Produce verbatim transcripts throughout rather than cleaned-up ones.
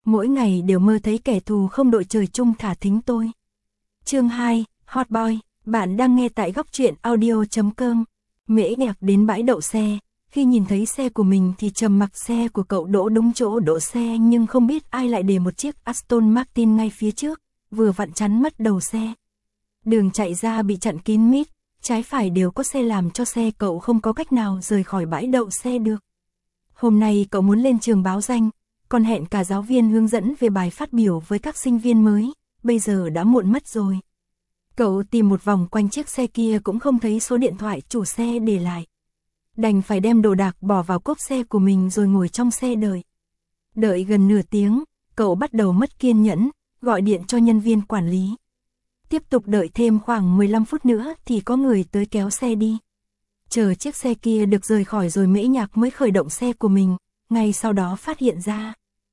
mỗi ngày đều mơ thấy kẻ thù không đội trời chung thả thính tôi. Chương hai, Hot Boy, bạn đang nghe tại góc truyện audio chấm com. Mễ Nhạc đến bãi đậu xe, khi nhìn thấy xe của mình thì trầm mặc. Xe của cậu đỗ đúng chỗ đỗ xe, nhưng không biết ai lại để một chiếc Aston Martin ngay phía trước, vừa vặn chắn mất đầu xe. Đường chạy ra bị chặn kín mít, trái phải đều có xe làm cho xe cậu không có cách nào rời khỏi bãi đậu xe được. Hôm nay cậu muốn lên trường báo danh, còn hẹn cả giáo viên hướng dẫn về bài phát biểu với các sinh viên mới, bây giờ đã muộn mất rồi. Cậu tìm một vòng quanh chiếc xe kia cũng không thấy số điện thoại chủ xe để lại. Đành phải đem đồ đạc bỏ vào cốp xe của mình rồi ngồi trong xe đợi. Đợi gần nửa tiếng, cậu bắt đầu mất kiên nhẫn, gọi điện cho nhân viên quản lý. Tiếp tục đợi thêm khoảng mười lăm phút nữa thì có người tới kéo xe đi. Chờ chiếc xe kia được rời khỏi rồi Mễ Nhạc mới khởi động xe của mình, ngay sau đó phát hiện ra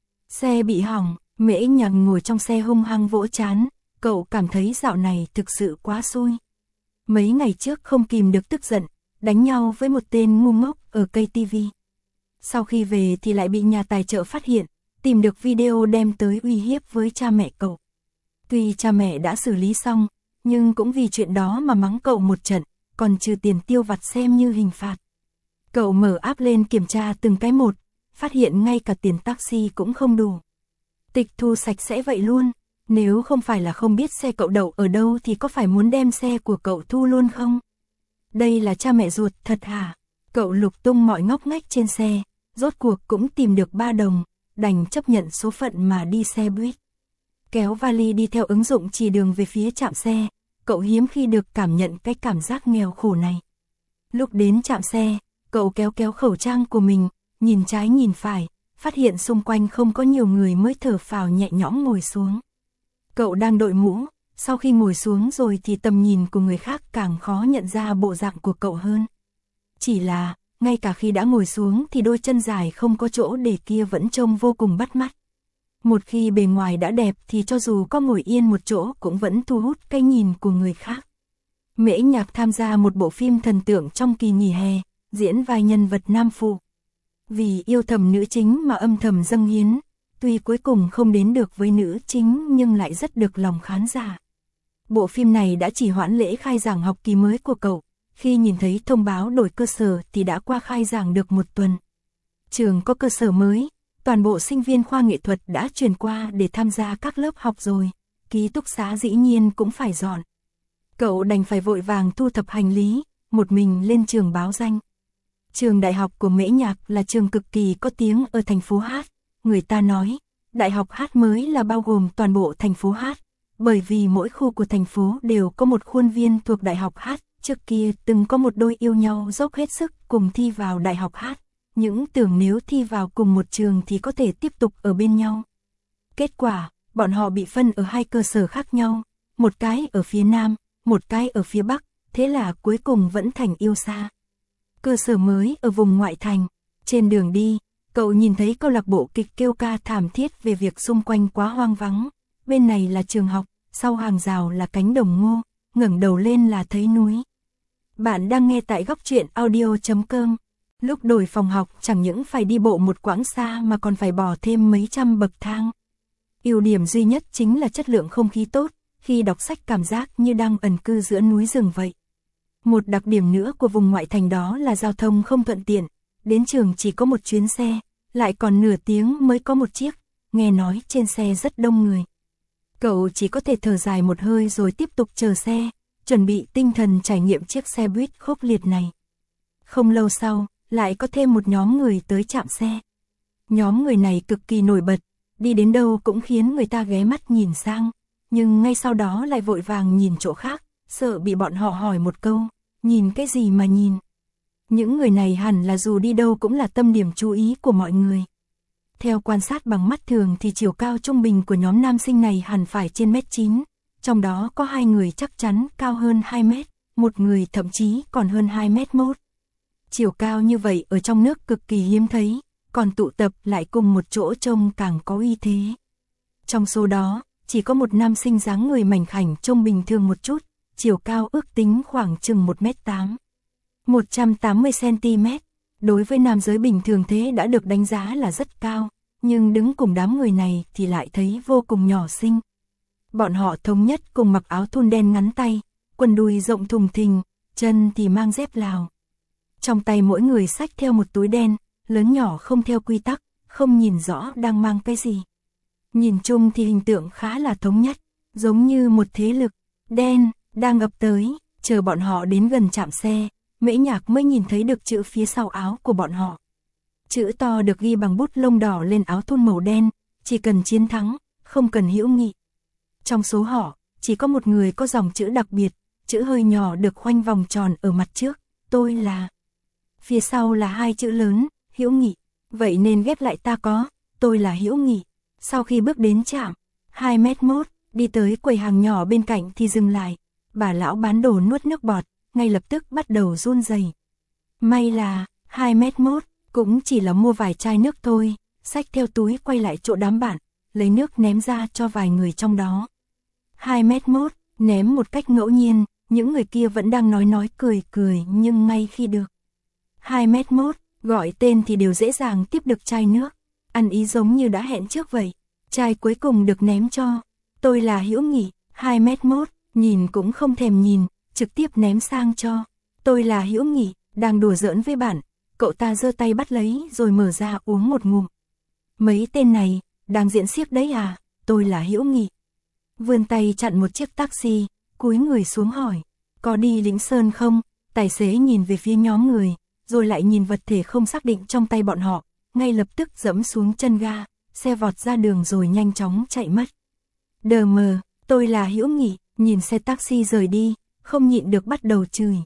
xe bị hỏng. Mễ Nhạc ngồi trong xe hung hăng vỗ trán, cậu cảm thấy dạo này thực sự quá xui. Mấy ngày trước không kìm được tức giận, đánh nhau với một tên ngu ngốc ở cây tivi. Sau khi về thì lại bị nhà tài trợ phát hiện, tìm được video đem tới uy hiếp với cha mẹ cậu. Tuy cha mẹ đã xử lý xong, nhưng cũng vì chuyện đó mà mắng cậu một trận, còn trừ tiền tiêu vặt xem như hình phạt. Cậu mở app lên kiểm tra từng cái một, phát hiện ngay cả tiền taxi cũng không đủ. Tịch thu sạch sẽ vậy luôn, nếu không phải là không biết xe cậu đậu ở đâu thì có phải muốn đem xe của cậu thu luôn không? Đây là cha mẹ ruột thật hả? Cậu lục tung mọi ngóc ngách trên xe, rốt cuộc cũng tìm được ba đồng, đành chấp nhận số phận mà đi xe buýt. Kéo vali đi theo ứng dụng chỉ đường về phía trạm xe, cậu hiếm khi được cảm nhận cái cảm giác nghèo khổ này. Lúc đến trạm xe, cậu kéo kéo khẩu trang của mình, nhìn trái nhìn phải, phát hiện xung quanh không có nhiều người mới thở phào nhẹ nhõm ngồi xuống. Cậu đang đội mũ, sau khi ngồi xuống rồi thì tầm nhìn của người khác càng khó nhận ra bộ dạng của cậu hơn. Chỉ là, ngay cả khi đã ngồi xuống thì đôi chân dài không có chỗ để kia vẫn trông vô cùng bắt mắt. Một khi bề ngoài đã đẹp thì cho dù có ngồi yên một chỗ cũng vẫn thu hút cái nhìn của người khác. Mễ Nhạc tham gia một bộ phim thần tượng trong kỳ nghỉ hè, diễn vai nhân vật nam phụ. Vì yêu thầm nữ chính mà âm thầm dâng hiến, tuy cuối cùng không đến được với nữ chính nhưng lại rất được lòng khán giả. Bộ phim này đã chỉ hoãn lễ khai giảng học kỳ mới của cậu, khi nhìn thấy thông báo đổi cơ sở thì đã qua khai giảng được một tuần. Trường có cơ sở mới, toàn bộ sinh viên khoa nghệ thuật đã chuyển qua để tham gia các lớp học rồi, ký túc xá dĩ nhiên cũng phải dọn. Cậu đành phải vội vàng thu thập hành lý, một mình lên trường báo danh. Trường đại học của Mễ Nhạc là trường cực kỳ có tiếng ở thành phố Hát. Người ta nói, đại học Hát mới là bao gồm toàn bộ thành phố Hát, bởi vì mỗi khu của thành phố đều có một khuôn viên thuộc đại học Hát. Trước kia từng có một đôi yêu nhau dốc hết sức cùng thi vào đại học Hát, những tưởng nếu thi vào cùng một trường thì có thể tiếp tục ở bên nhau. Kết quả, bọn họ bị phân ở hai cơ sở khác nhau, một cái ở phía Nam, một cái ở phía Bắc, thế là cuối cùng vẫn thành yêu xa. Cơ sở mới ở vùng ngoại thành, trên đường đi, cậu nhìn thấy câu lạc bộ kịch kêu ca thảm thiết về việc xung quanh quá hoang vắng. Bên này là trường học, sau hàng rào là cánh đồng ngô, ngẩng đầu lên là thấy núi. Bạn đang nghe tại góc truyện audio chấm com. Lúc đổi phòng học chẳng những phải đi bộ một quãng xa mà còn phải bò thêm mấy trăm bậc thang. Ưu điểm duy nhất chính là chất lượng không khí tốt, khi đọc sách cảm giác như đang ẩn cư giữa núi rừng vậy. Một đặc điểm nữa của vùng ngoại thành đó là giao thông không thuận tiện, đến trường chỉ có một chuyến xe, lại còn nửa tiếng mới có một chiếc, nghe nói trên xe rất đông người. Cậu chỉ có thể thở dài một hơi rồi tiếp tục chờ xe, chuẩn bị tinh thần trải nghiệm chiếc xe buýt khốc liệt này. Không lâu sau, lại có thêm một nhóm người tới trạm xe. Nhóm người này cực kỳ nổi bật, đi đến đâu cũng khiến người ta ghé mắt nhìn sang, nhưng ngay sau đó lại vội vàng nhìn chỗ khác, sợ bị bọn họ hỏi một câu, nhìn cái gì mà nhìn. Những người này hẳn là dù đi đâu cũng là tâm điểm chú ý của mọi người. Theo quan sát bằng mắt thường thì chiều cao trung bình của nhóm nam sinh này hẳn phải trên mét chín, trong đó có hai người chắc chắn cao hơn hai mét, một người thậm chí còn hơn hai mét mốt. Chiều cao như vậy ở trong nước cực kỳ hiếm thấy, còn tụ tập lại cùng một chỗ trông càng có uy thế. Trong số đó, chỉ có một nam sinh dáng người mảnh khảnh trông bình thường một chút, chiều cao ước tính khoảng chừng một mét tám, một trăm tám mươi xăng ti mét. Đối với nam giới bình thường thế đã được đánh giá là rất cao, nhưng đứng cùng đám người này thì lại thấy vô cùng nhỏ xinh. Bọn họ thống nhất cùng mặc áo thun đen ngắn tay, quần đùi rộng thùng thình, chân thì mang dép Lào. Trong tay mỗi người xách theo một túi đen, lớn nhỏ không theo quy tắc, không nhìn rõ đang mang cái gì. Nhìn chung thì hình tượng khá là thống nhất, giống như một thế lực đen đang ập tới. Chờ bọn họ đến gần trạm xe, Mễ Nhạc mới nhìn thấy được chữ phía sau áo của bọn họ. Chữ to được ghi bằng bút lông đỏ lên áo thun màu đen, chỉ cần chiến thắng, không cần hữu nghị. Trong số họ, chỉ có một người có dòng chữ đặc biệt, chữ hơi nhỏ được khoanh vòng tròn ở mặt trước, tôi là. Phía sau là hai chữ lớn, hữu nghị, vậy nên ghép lại ta có, tôi là hữu nghị. Sau khi bước đến trạm, hai mét mốt, đi tới quầy hàng nhỏ bên cạnh thì dừng lại. Bà lão bán đồ nuốt nước bọt, ngay lập tức bắt đầu run rẩy. May là, hai mét mốt, cũng chỉ là mua vài chai nước thôi, xách theo túi quay lại chỗ đám bạn, lấy nước ném ra cho vài người trong đó. hai mét mốt, ném một cách ngẫu nhiên, những người kia vẫn đang nói nói cười cười nhưng ngay khi được. hai mét mốt, gọi tên thì đều dễ dàng tiếp được chai nước, ăn ý giống như đã hẹn trước vậy. Chai cuối cùng được ném cho, tôi là hữu nghị, hai mét mốt. Nhìn cũng không thèm nhìn, trực tiếp ném sang cho. Tôi là hữu nghị, đang đùa giỡn với bạn. Cậu ta giơ tay bắt lấy rồi mở ra uống một ngụm. Mấy tên này, đang diễn xiếc đấy à? Tôi là hữu nghị. Vươn tay chặn một chiếc taxi, cúi người xuống hỏi. Có đi Lĩnh Sơn không? Tài xế nhìn về phía nhóm người, rồi lại nhìn vật thể không xác định trong tay bọn họ. Ngay lập tức giẫm xuống chân ga, xe vọt ra đường rồi nhanh chóng chạy mất. Đờ mờ, tôi là hữu nghị. Nhìn xe taxi rời đi, không nhịn được bắt đầu chửi.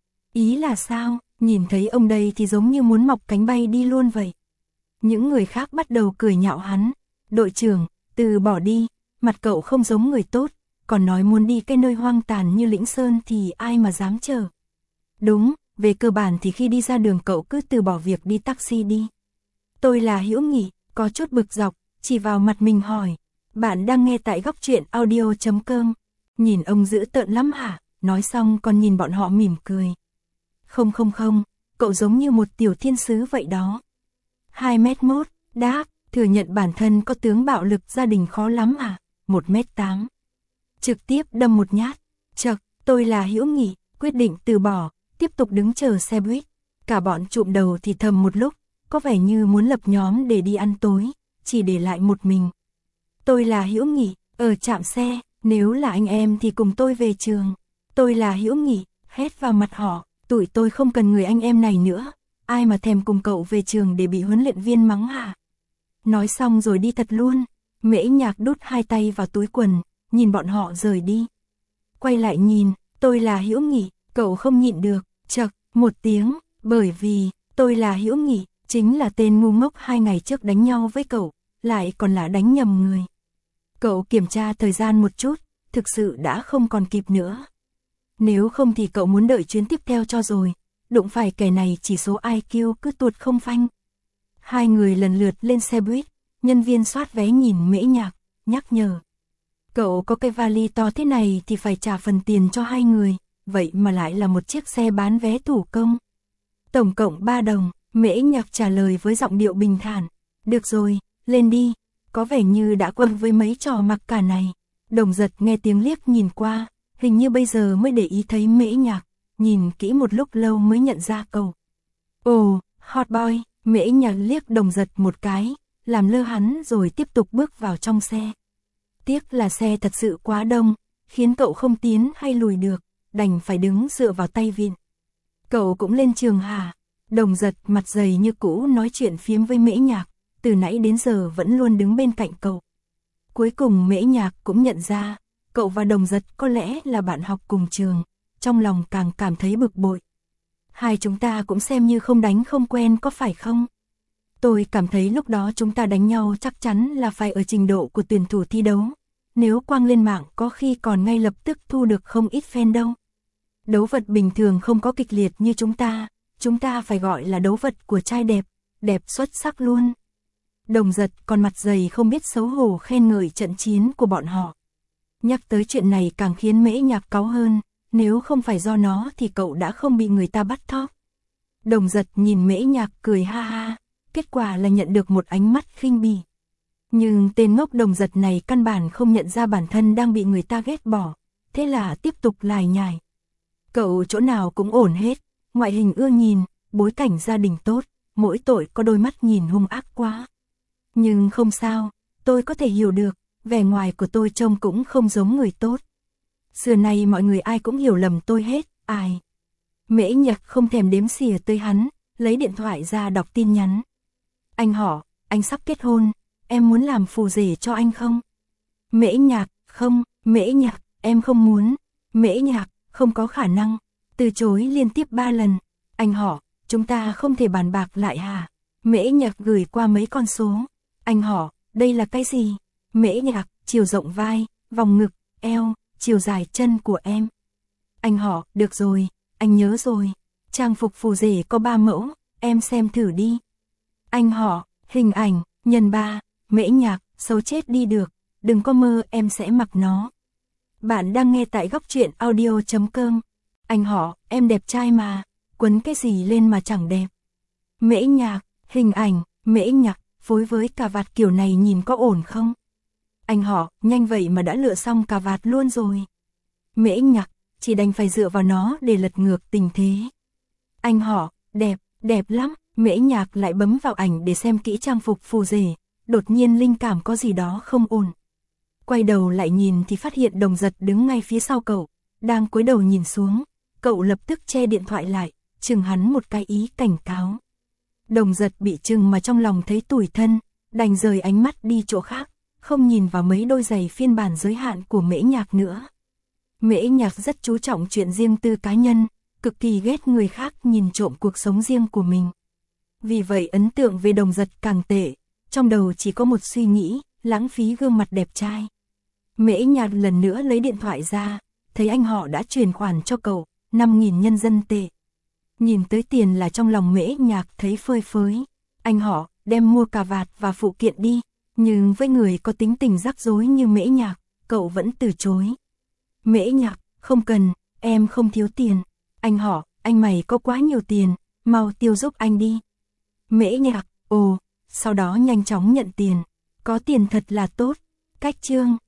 Ý là sao, nhìn thấy ông đây thì giống như muốn mọc cánh bay đi luôn vậy. Những người khác bắt đầu cười nhạo hắn. Đội trưởng, từ bỏ đi, mặt cậu không giống người tốt, còn nói muốn đi cái nơi hoang tàn như Lĩnh Sơn thì ai mà dám chờ. Đúng, về cơ bản thì khi đi ra đường cậu cứ từ bỏ việc đi taxi đi. Tôi là hữu nghị, có chút bực dọc, chỉ vào mặt mình hỏi. Bạn đang nghe tại góc truyện audio chấm com. Nhìn ông dữ tợn lắm hả? Nói xong còn nhìn bọn họ mỉm cười. Không không không, cậu giống như một tiểu thiên sứ vậy đó. hai mét mốt, đáp, thừa nhận bản thân có tướng bạo lực gia đình khó lắm à? một mét tám. Trực tiếp đâm một nhát. Chậc, tôi là hữu nghị, quyết định từ bỏ, tiếp tục đứng chờ xe buýt. Cả bọn trụm đầu thì thầm một lúc, có vẻ như muốn lập nhóm để đi ăn tối, chỉ để lại một mình. Tôi là hữu nghị, ở trạm xe. Nếu là anh em thì cùng tôi về trường. Tôi là hữu nghị, hét vào mặt họ. Tụi tôi không cần người anh em này nữa. Ai mà thèm cùng cậu về trường để bị huấn luyện viên mắng hả? Nói xong rồi đi thật luôn. Mễ Nhạc đút hai tay vào túi quần, nhìn bọn họ rời đi. Quay lại nhìn, tôi là hữu nghị, cậu không nhịn được. Chậc, một tiếng, bởi vì tôi là hữu nghị, chính là tên ngu ngốc hai ngày trước đánh nhau với cậu, lại còn là đánh nhầm người. Cậu kiểm tra thời gian một chút, thực sự đã không còn kịp nữa. Nếu không thì cậu muốn đợi chuyến tiếp theo cho rồi, đụng phải kẻ này chỉ số i kiu cứ tuột không phanh. Hai người lần lượt lên xe buýt, nhân viên soát vé nhìn Mễ Nhạc, nhắc nhở. Cậu có cái vali to thế này thì phải trả phần tiền cho hai người, vậy mà lại là một chiếc xe bán vé thủ công. Tổng cộng ba đồng, Mễ Nhạc trả lời với giọng điệu bình thản. Được rồi, lên đi. Có vẻ như đã quen với mấy trò mặc cả này. Đồng Giật nghe tiếng liếc nhìn qua, hình như bây giờ mới để ý thấy Mễ Nhạc, nhìn kỹ một lúc lâu mới nhận ra cậu. Ồ, hot boy, Mễ Nhạc liếc Đồng Giật một cái, làm lơ hắn rồi tiếp tục bước vào trong xe. Tiếc là xe thật sự quá đông, khiến cậu không tiến hay lùi được, đành phải đứng dựa vào tay vịn. Cậu cũng lên trường hả? Đồng Giật mặt dày như cũ nói chuyện phiếm với Mễ Nhạc. Từ nãy đến giờ vẫn luôn đứng bên cạnh cậu. Cuối cùng Mễ Nhạc cũng nhận ra, cậu và Đồng Giật có lẽ là bạn học cùng trường, trong lòng càng cảm thấy bực bội. Hai chúng ta cũng xem như không đánh không quen có phải không? Tôi cảm thấy lúc đó chúng ta đánh nhau chắc chắn là phải ở trình độ của tuyển thủ thi đấu. Nếu quăng lên mạng có khi còn ngay lập tức thu được không ít fan đâu. Đấu vật bình thường không có kịch liệt như chúng ta, chúng ta phải gọi là đấu vật của trai đẹp, đẹp xuất sắc luôn. Đồng Giật còn mặt dày không biết xấu hổ khen ngợi trận chiến của bọn họ. Nhắc tới chuyện này càng khiến Mễ Nhạc cáu hơn, nếu không phải do nó thì cậu đã không bị người ta bắt thóp. Đồng Giật nhìn Mễ Nhạc cười ha ha, kết quả là nhận được một ánh mắt khinh bỉ. Nhưng tên ngốc Đồng Giật này căn bản không nhận ra bản thân đang bị người ta ghét bỏ, thế là tiếp tục lải nhải. Cậu chỗ nào cũng ổn hết, ngoại hình ưa nhìn, bối cảnh gia đình tốt, mỗi tội có đôi mắt nhìn hung ác quá. Nhưng không sao, tôi có thể hiểu được, vẻ ngoài của tôi trông cũng không giống người tốt. Xưa nay mọi người ai cũng hiểu lầm tôi hết, ai. Mễ Nhạc không thèm đếm xỉa tới hắn, lấy điện thoại ra đọc tin nhắn. Anh họ, anh sắp kết hôn, em muốn làm phù rể cho anh không? Mễ Nhạc, không, Mễ Nhạc, em không muốn. Mễ Nhạc, không có khả năng. Từ chối liên tiếp ba lần. Anh họ, chúng ta không thể bàn bạc lại hả? Mễ Nhạc gửi qua mấy con số. Anh họ, đây là cái gì? Mễ Nhạc, chiều rộng vai, vòng ngực, eo, chiều dài chân của em. Anh họ, được rồi, anh nhớ rồi. Trang phục phù rể có ba mẫu, em xem thử đi. Anh họ, hình ảnh, nhân ba. Mễ Nhạc, xấu chết đi được, đừng có mơ em sẽ mặc nó. Bạn đang nghe tại góc truyện audio chấm com. Anh họ, em đẹp trai mà, quấn cái gì lên mà chẳng đẹp. Mễ Nhạc, hình ảnh, Mễ Nhạc, phối với cà vạt kiểu này nhìn có ổn không? Anh họ, nhanh vậy mà đã lựa xong cà vạt luôn rồi. Mễ Nhạc, chỉ đành phải dựa vào nó để lật ngược tình thế. Anh họ, đẹp, đẹp lắm. Mễ Nhạc lại bấm vào ảnh để xem kỹ trang phục phù rể, đột nhiên linh cảm có gì đó không ổn. Quay đầu lại nhìn thì phát hiện Đồng Giật đứng ngay phía sau cậu, đang cúi đầu nhìn xuống, cậu lập tức che điện thoại lại, chừng hắn một cái ý cảnh cáo. Đồng Giật bị chừng mà trong lòng thấy tủi thân, đành rời ánh mắt đi chỗ khác, không nhìn vào mấy đôi giày phiên bản giới hạn của Mễ Nhạc nữa. Mễ Nhạc rất chú trọng chuyện riêng tư cá nhân, cực kỳ ghét người khác nhìn trộm cuộc sống riêng của mình. Vì vậy ấn tượng về Đồng Giật càng tệ, trong đầu chỉ có một suy nghĩ, lãng phí gương mặt đẹp trai. Mễ Nhạc lần nữa lấy điện thoại ra, thấy anh họ đã chuyển khoản cho cậu, năm nghìn nhân dân tệ. Nhìn tới tiền là trong lòng Mễ Nhạc thấy phơi phới. Anh họ, đem mua cà vạt và phụ kiện đi, nhưng với người có tính tình rắc rối như Mễ Nhạc, cậu vẫn từ chối. Mễ Nhạc, không cần, em không thiếu tiền. Anh họ, anh mày có quá nhiều tiền, mau tiêu giúp anh đi. Mễ Nhạc, ồ, sau đó nhanh chóng nhận tiền. Có tiền thật là tốt. Cách chương